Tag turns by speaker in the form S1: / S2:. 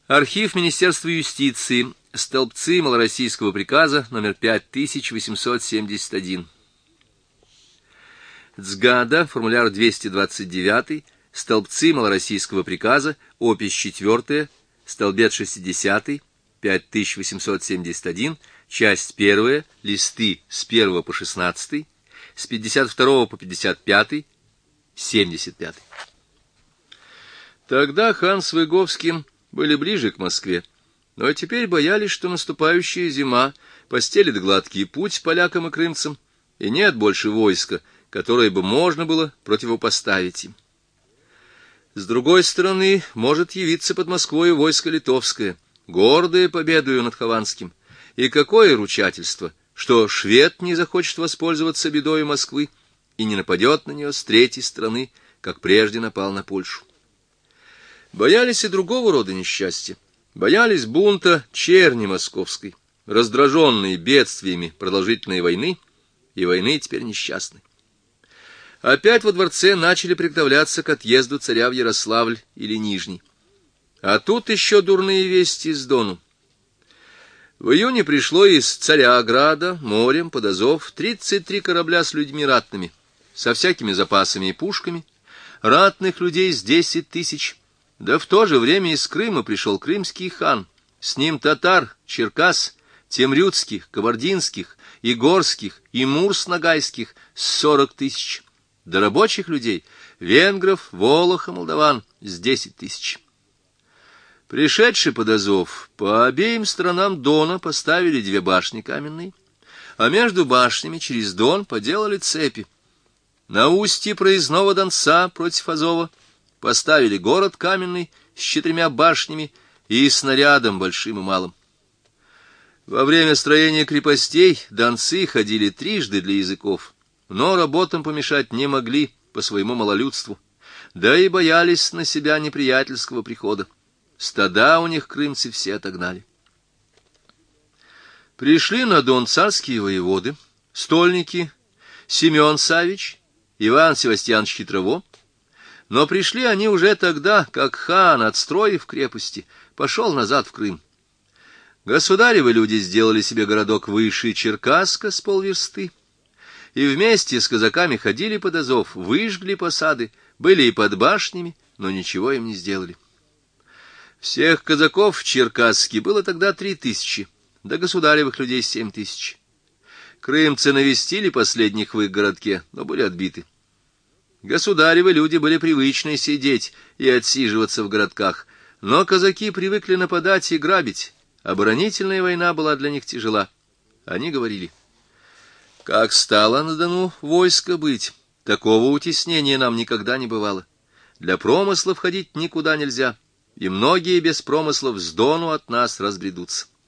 S1: Архив Министерства юстиции. Столбцы малороссийского приказа номер 5871. Цгада, формуляр 229, столбцы малороссийского приказа, опись 4, столбец 60, 5871, часть 1, листы с 1 по 16, с 52 по 55, 75. Тогда хан с Выговским были ближе к Москве, но теперь боялись, что наступающая зима постелит гладкий путь полякам и крымцам, и нет больше войска, которое бы можно было противопоставить им. С другой стороны, может явиться под Москвой войско литовское, гордое победою над Хованским, и какое ручательство, что швед не захочет воспользоваться бедою Москвы и не нападет на нее с третьей стороны, как прежде напал на Польшу. Боялись и другого рода несчастья. Боялись бунта черни московской, раздраженной бедствиями продолжительной войны, и войны теперь несчастной. Опять во дворце начали приготовляться к отъезду царя в Ярославль или Нижний. А тут еще дурные вести с Дону. В июне пришло из Царяграда морем под Азов 33 корабля с людьми ратными, со всякими запасами и пушками, ратных людей с 10 тысяч. Да в то же время из Крыма пришел крымский хан, с ним татар, черкас, темрюцких, кабардинских, игорских и мурс-ногайских с 40 тысяч, да рабочих людей, венгров, волох и молдаван с 10 тысяч. Пришедшие под Азов, по обеим сторонам Дона поставили 2 башни каменные, а между башнями через Дон поделали цепи. На устье проездного Донца против Азова поставили город каменный с 4 башнями и снарядом большим и малым. Во время строения крепостей донцы ходили трижды для языков, но работам помешать не могли по своему малолюдству, да и боялись на себя неприятельского прихода. Стада у них крымцы все отогнали. Пришли на Дон царские воеводы, стольники Семен Савич, Иван Севастьянович Хитрово, но пришли они уже тогда, как хан, отстроив крепости, пошел назад в Крым. Государевы люди сделали себе городок выше Черкасска с полверсты, и вместе с казаками ходили под Азов, выжгли посады, были и под башнями, но ничего им не сделали. Всех казаков в Черкасске было тогда 3000, да государевых людей 7000. Крымцы навестили последних в их городке, но были отбиты. Государевы люди были привычны сидеть и отсиживаться в городках, но казаки привыкли нападать и грабить. Оборонительная война была для них тяжела. Они говорили: как стало на Дону войско быть, такого утеснения нам никогда не бывало. Для промыслов ходить никуда нельзя, и многие без промыслов с Дону от нас разбредутся.